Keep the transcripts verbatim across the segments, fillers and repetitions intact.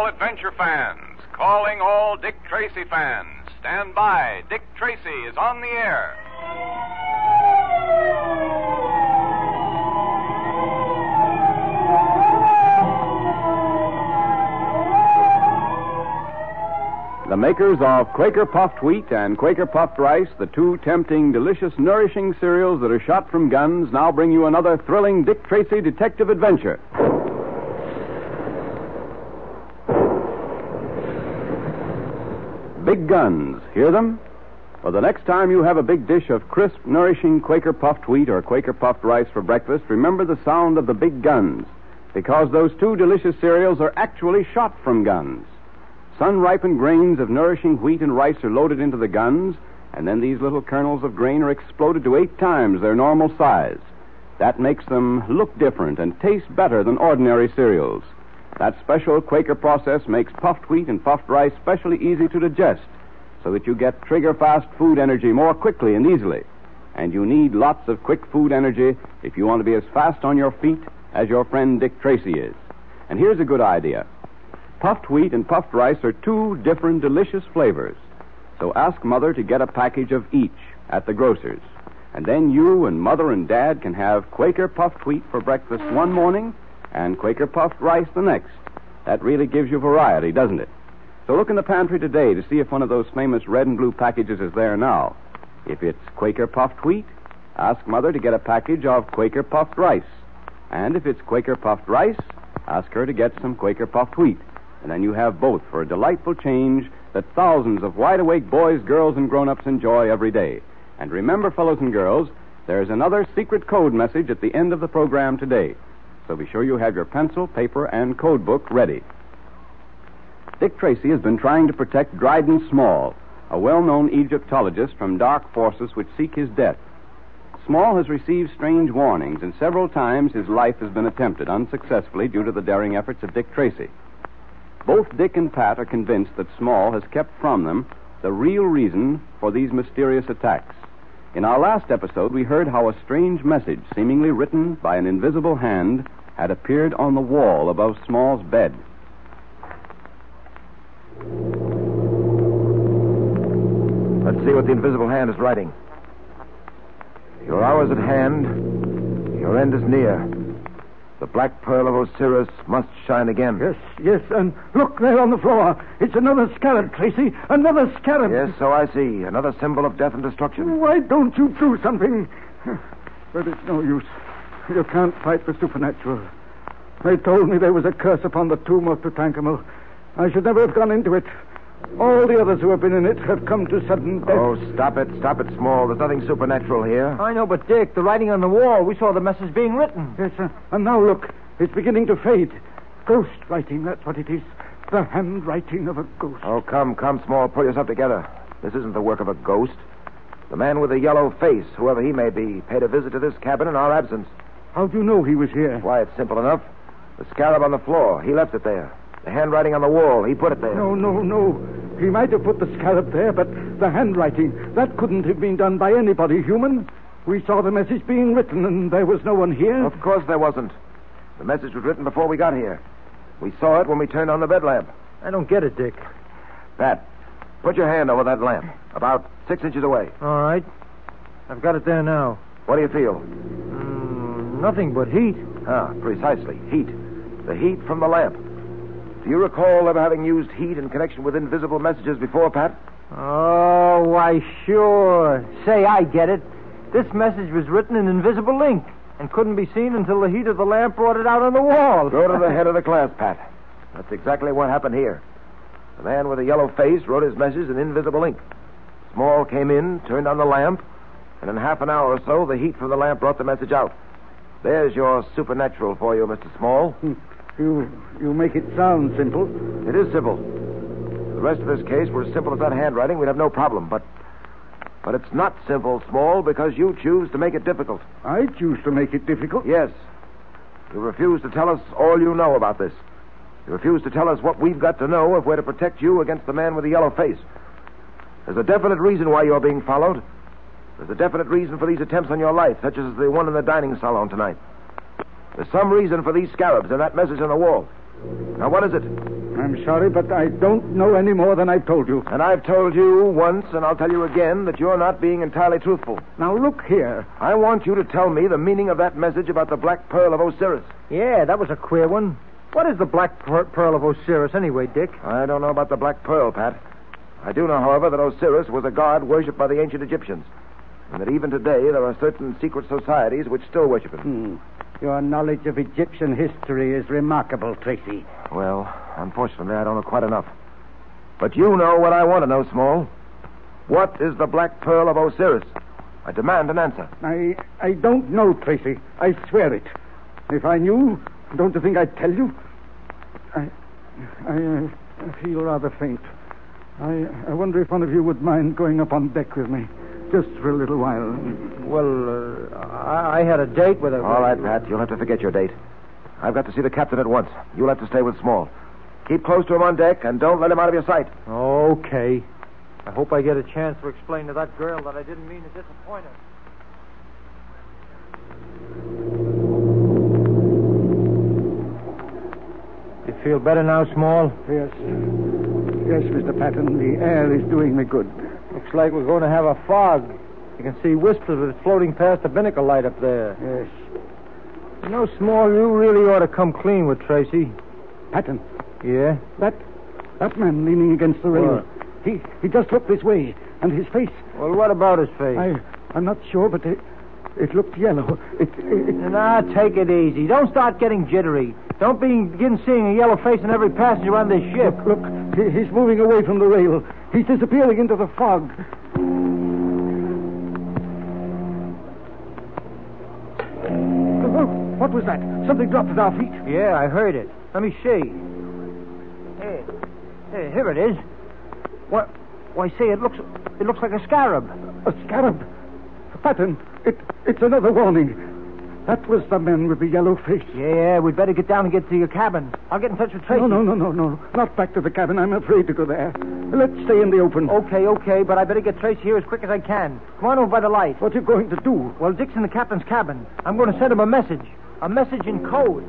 all adventure fans, calling all Dick Tracy fans. Stand by. Dick Tracy is on the air. The makers of Quaker Puffed Wheat and Quaker Puffed Rice, the two tempting, delicious, nourishing cereals that are shot from guns, now bring you another thrilling Dick Tracy detective adventure. Big guns. Hear them? Well, the next time you have a big dish of crisp, nourishing Quaker Puffed Wheat or Quaker Puffed Rice for breakfast, remember the sound of the big guns, because those two delicious cereals are actually shot from guns. Sun-ripened grains of nourishing wheat and rice are loaded into the guns, and then these little kernels of grain are exploded to eight times their normal size. That makes them look different and taste better than ordinary cereals. That special Quaker process makes puffed wheat and puffed rice specially easy to digest, so that you get trigger-fast food energy more quickly and easily. And you need lots of quick food energy if you want to be as fast on your feet as your friend Dick Tracy is. And here's a good idea. Puffed wheat and puffed rice are two different delicious flavors. So ask Mother to get a package of each at the grocer's. And then you and Mother and Dad can have Quaker puffed wheat for breakfast one morning and Quaker puffed rice the next. That really gives you variety, doesn't it? So look in the pantry today to see if one of those famous red and blue packages is there now. If it's Quaker puffed wheat, ask Mother to get a package of Quaker puffed rice. And if it's Quaker puffed rice, ask her to get some Quaker puffed wheat. And then you have both for a delightful change that thousands of wide-awake boys, girls, and grown-ups enjoy every day. And remember, fellows and girls, there's another secret code message at the end of the program today. So be sure you have your pencil, paper, and code book ready. Dick Tracy has been trying to protect Dryden Small, a well-known Egyptologist, from dark forces which seek his death. Small has received strange warnings, and several times his life has been attempted unsuccessfully due to the daring efforts of Dick Tracy. Both Dick and Pat are convinced that Small has kept from them the real reason for these mysterious attacks. In our last episode, we heard how a strange message, seemingly written by an invisible hand, had appeared on the wall above Small's bed. Let's see what the invisible hand is writing. Your hour is at hand. Your end is near. The black pearl of Osiris must shine again. Yes, yes, and look there on the floor. It's another scarab, Tracy. Another scarab. Yes, so I see. Another symbol of death and destruction. Why don't you do something? But it's no use. You can't fight the supernatural. They told me there was a curse upon the tomb of Tutankhamun. I should never have gone into it. All the others who have been in it have come to sudden death. Oh, stop it. Stop it, Small. There's nothing supernatural here. I know, but Dick, the writing on the wall, we saw the message being written. Yes, sir. And now look, it's beginning to fade. Ghost writing, that's what it is. The handwriting of a ghost. Oh, come, come, Small. Pull yourself together. This isn't the work of a ghost. The man with the yellow face, whoever he may be, paid a visit to this cabin in our absence. How do you know he was here? Why, it's simple enough. The scarab on the floor, he left it there. The handwriting on the wall, he put it there. No, no, no. He might have put the scarab there, but the handwriting, that couldn't have been done by anybody human. We saw the message being written, and there was no one here. Of course there wasn't. The message was written before we got here. We saw it when we turned on the bed lamp. I don't get it, Dick. Pat, put your hand over that lamp, about six inches away. All right. I've got it there now. What do you feel? Mm, nothing but heat. Ah, precisely. Heat. The heat from the lamp. Do you recall ever having used heat in connection with invisible messages before, Pat? Oh, why, sure. Say, I get it. This message was written in invisible ink and couldn't be seen until the heat of the lamp brought it out on the wall. Go to the head of the class, Pat. That's exactly what happened here. The man with the yellow face wrote his message in invisible ink. Small came in, turned on the lamp, and in half an hour or so, the heat from the lamp brought the message out. There's your supernatural for you, Mister Small. You you make it sound simple. It is simple. If the rest of this case were as simple as that handwriting, we'd have no problem. But but it's not simple, Small, because you choose to make it difficult. I choose to make it difficult? Yes. You refuse to tell us all you know about this. You refuse to tell us what we've got to know if we're to protect you against the man with the yellow face. There's a definite reason why you're being followed. There's a definite reason for these attempts on your life, such as the one in the dining salon tonight. There's some reason for these scarabs and that message on the wall. Now, what is it? I'm sorry, but I don't know any more than I've told you. And I've told you once, and I'll tell you again, that you're not being entirely truthful. Now, look here. I want you to tell me the meaning of that message about the Black Pearl of Osiris. Yeah, that was a queer one. What is the Black per- Pearl of Osiris anyway, Dick? I don't know about the Black Pearl, Pat. I do know, however, that Osiris was a god worshipped by the ancient Egyptians, and that even today there are certain secret societies which still worship him. Hmm. Your knowledge of Egyptian history is remarkable, Tracy. Well, unfortunately, I don't know quite enough. But you know what I want to know, Small. What is the Black Pearl of Osiris? I demand an answer. I I don't know, Tracy. I swear it. If I knew, don't you think I'd tell you? I I, uh, I feel rather faint. I I wonder if one of you would mind going up on deck with me, just for a little while. Well, uh, I, I had a date with a... All right, Pat. You'll have to forget your date. I've got to see the captain at once. You'll have to stay with Small. Keep close to him on deck, and don't let him out of your sight. Okay. I hope I get a chance to explain to that girl that I didn't mean to disappoint her. You feel better now, Small? Yes. Yes, Mister Patton. The air is doing me good. Looks like we're going to have a fog. You can see wisps of it floating past the binnacle light up there. Yes. You know, Small, you really ought to come clean with Tracy. Patton. Yeah? That that man leaning against the rail. What? He he just looked this way, and his face. Well, what about his face? I I'm not sure, but it it looked yellow. It, it Now, take it easy. Don't start getting jittery. Don't begin seeing a yellow face in every passenger on this ship. Look, look he, he's moving away from the rail. He's disappearing into the fog. Oh, what was that? Something dropped at our feet. Yeah, I heard it. Let me see. Hey, hey, here it is. What? Why, say, it looks it looks like a scarab. A scarab. Patton, it it's another warning. That was the man with the yellow face. Yeah, we'd better get down and get to your cabin. I'll get in touch with Tracy. No, no, no, no, no. Not back to the cabin. I'm afraid to go there. Let's stay in the open. Okay, okay, but I better get Tracy here as quick as I can. Come on over by the light. What are you going to do? Well, Dick's in the captain's cabin. I'm going to send him a message. A message in code.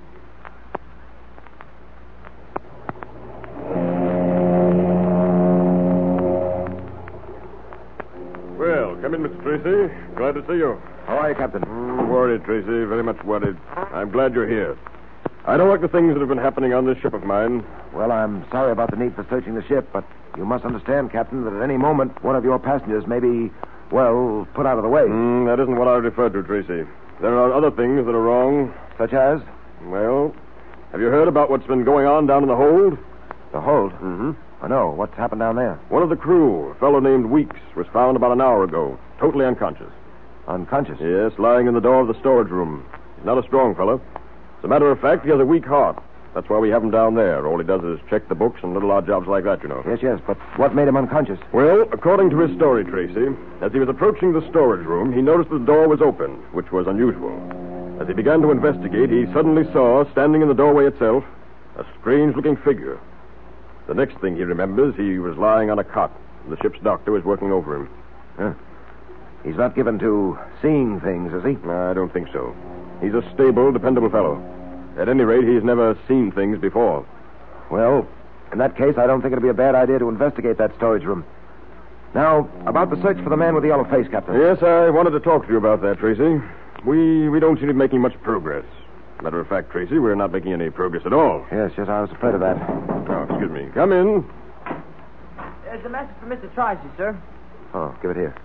Well, come in, Mister Tracy. Glad to see you. How are you, Captain? Mm, worried, Tracy. Very much worried. I'm glad you're here. I don't like the things that have been happening on this ship of mine. Well, I'm sorry about the need for searching the ship, but you must understand, Captain, that at any moment one of your passengers may be, well, put out of the way. Mm, that isn't what I referred to, Tracy. There are other things that are wrong. Such as? Well, have you heard about what's been going on down in the hold? The hold? Mm-hmm. I know. What's happened down there? One of the crew, a fellow named Weeks, was found about an hour ago, totally unconscious. Unconscious? Yes, lying in the door of the storage room. He's not a strong fellow. As a matter of fact, he has a weak heart. That's why we have him down there. All he does is check the books and little odd jobs like that, you know. Yes, yes, but what made him unconscious? Well, according to his story, Tracy, as he was approaching the storage room, he noticed the door was open, which was unusual. As he began to investigate, he suddenly saw, standing in the doorway itself, a strange-looking figure. The next thing he remembers, he was lying on a cot. The ship's doctor was working over him. Huh. He's not given to seeing things, is he? I don't think so. He's a stable, dependable fellow. At any rate, he's never seen things before. Well, in that case, I don't think it'd be a bad idea to investigate that storage room. Now, about the search for the man with the yellow face, Captain. Yes, I wanted to talk to you about that, Tracy. We we don't seem to be making much progress. Matter of fact, Tracy, we're not making any progress at all. Yes, yes, I was afraid of that. Oh, excuse me. Come in. There's a message from Mister Tracy, sir. Oh, give it here.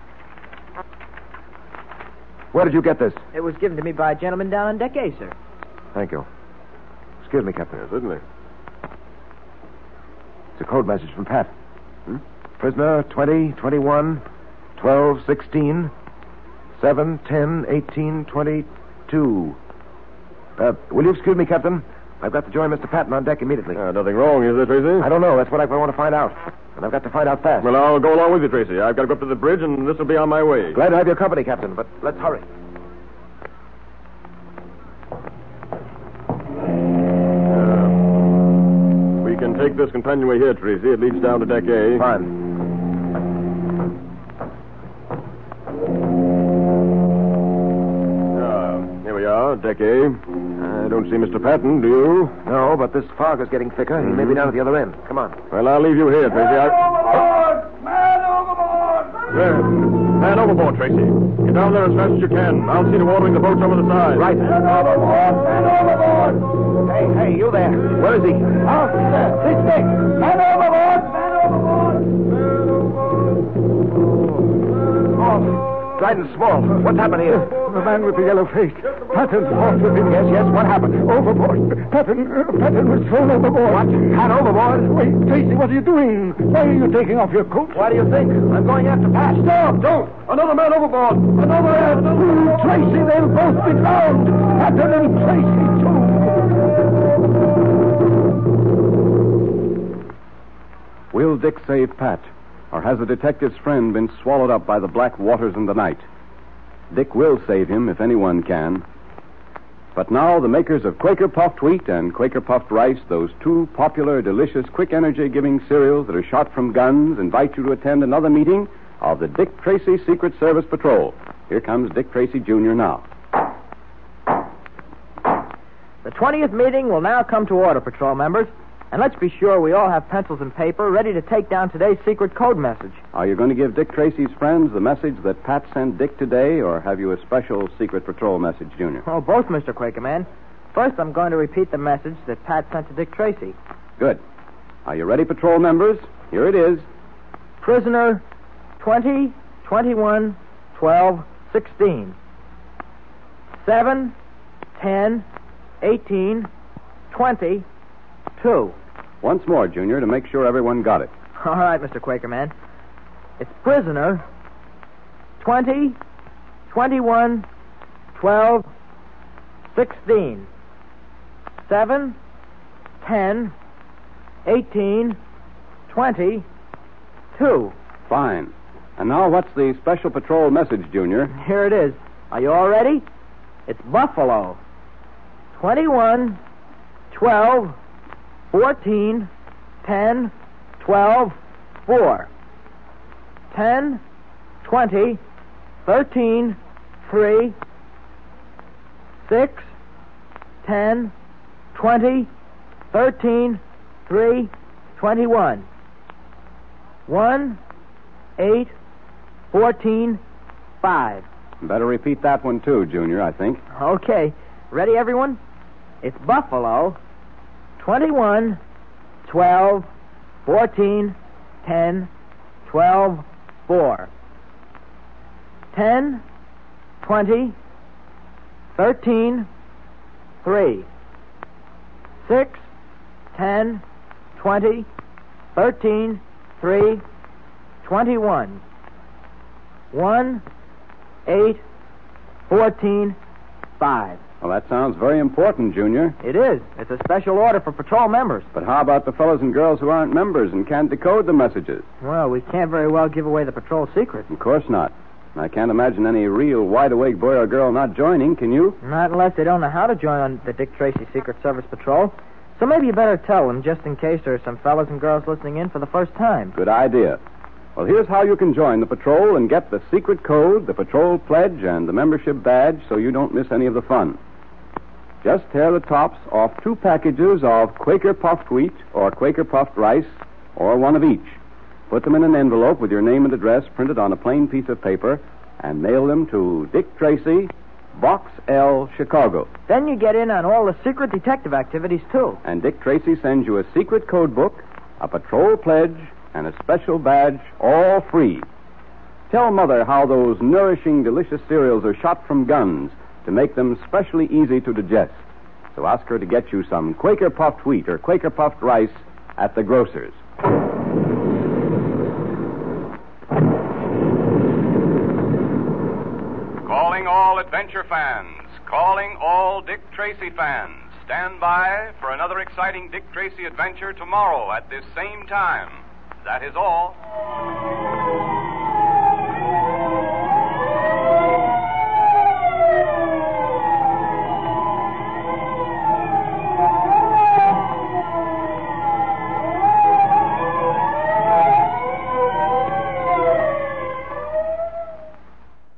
Where did you get this? It was given to me by a gentleman down on deck A, sir. Thank you. Excuse me, Captain. Yes, certainly. It's a code message from Pat. Hmm? Prisoner twenty, twenty-one, twelve, sixteen, seven, ten, eighteen, twenty-two. Uh, will you excuse me, Captain? I've got to join Mister Patton on deck immediately. Uh, nothing wrong, is there, Tracy? I don't know. That's what I want to find out. And I've got to find out fast. Well, I'll go along with you, Tracy. I've got to go up to the bridge, and this will be on my way. Glad to have your company, Captain, but let's hurry. Uh, we can take this companionway here, Tracy. It leads down to deck A. Fine. Ah, here we are. are, Deckey. I don't see Mister Patton, do you? No, but this fog is getting thicker. He may be down at the other end. Come on. Well, I'll leave you here, Tracy. I... overboard! Man overboard! There. Man overboard, Tracy. Get down there as fast as you can. I'll see to ordering the boats over the side. Right. Man overboard! Man overboard! Hey, hey, you there. Where is he? Oh, there. Six, six. Man overboard! Man overboard! Man overboard! Oh, Dryden Small. What's happened here? The man with the yellow face. Patton fought with him. Yes, yes. What happened? Overboard. Patton, uh, Patton was thrown overboard. What? Pat overboard? Wait, Tracy, what are you doing? Why are you taking off your coat? Why do you think? I'm going after Pat. Stop! Don't! Another man overboard! Another man! Ooh, Tracy, they'll both be drowned! Patton and Tracy, too! Will Dick save Pat? Or has the detective's friend been swallowed up by the black waters in the night? Dick will save him if anyone can. But now the makers of Quaker Puffed Wheat and Quaker Puffed Rice, those two popular, delicious, quick energy-giving cereals that are shot from guns, invite you to attend another meeting of the Dick Tracy Secret Service Patrol. Here comes Dick Tracy Junior now. The twentieth meeting will now come to order, patrol members. And let's be sure we all have pencils and paper ready to take down today's secret code message. Are you going to give Dick Tracy's friends the message that Pat sent Dick today, or have you a special secret patrol message, Junior? Oh, both, Mister Quakerman. First, I'm going to repeat the message that Pat sent to Dick Tracy. Good. Are you ready, patrol members? Here it is. Prisoner twenty, twenty-one, twelve, sixteen. seven, ten, eighteen, twenty, two. Once more, Junior, to make sure everyone got it. All right, Mister Quakerman. It's prisoner twenty, twenty-one, twelve, sixteen. seven, ten, eighteen, twenty, two. Fine. And now what's the special patrol message, Junior? Here it is. Are you all ready? It's Buffalo. twenty-one, twelve, fourteen, ten, twelve, four. ten, twenty, thirteen, three, six, ten, twenty, thirteen, three, twenty-one. one, eight, fourteen, five. Better repeat that one, too, Junior, I think. Okay. Ready, everyone? It's Buffalo. twenty-one, twelve, fourteen, ten, twelve, four. ten, twenty, thirteen, three. six, ten, twenty, thirteen, three, twenty-one. one, eight, fourteen, five. Well, that sounds very important, Junior. It is. It's a special order for patrol members. But how about the fellows and girls who aren't members and can't decode the messages? Well, we can't very well give away the patrol secret. Of course not. I can't imagine any real wide-awake boy or girl not joining, can you? Not unless they don't know how to join on the Dick Tracy Secret Service Patrol. So maybe you better tell them, just in case there are some fellas and girls listening in for the first time. Good idea. Well, here's how you can join the patrol and get the secret code, the patrol pledge, and the membership badge so you don't miss any of the fun. Just tear the tops off two packages of Quaker Puffed Wheat or Quaker Puffed Rice, or one of each. Put them in an envelope with your name and address printed on a plain piece of paper and mail them to Dick Tracy, Box L, Chicago. Then you get in on all the secret detective activities, too. And Dick Tracy sends you a secret code book, a patrol pledge, and a special badge, all free. Tell Mother how those nourishing, delicious cereals are shot from guns to make them specially easy to digest. So ask her to get you some Quaker Puffed Wheat or Quaker Puffed Rice at the grocer's. Calling all adventure fans. Calling all Dick Tracy fans. Stand by for another exciting Dick Tracy adventure tomorrow at this same time. That is all.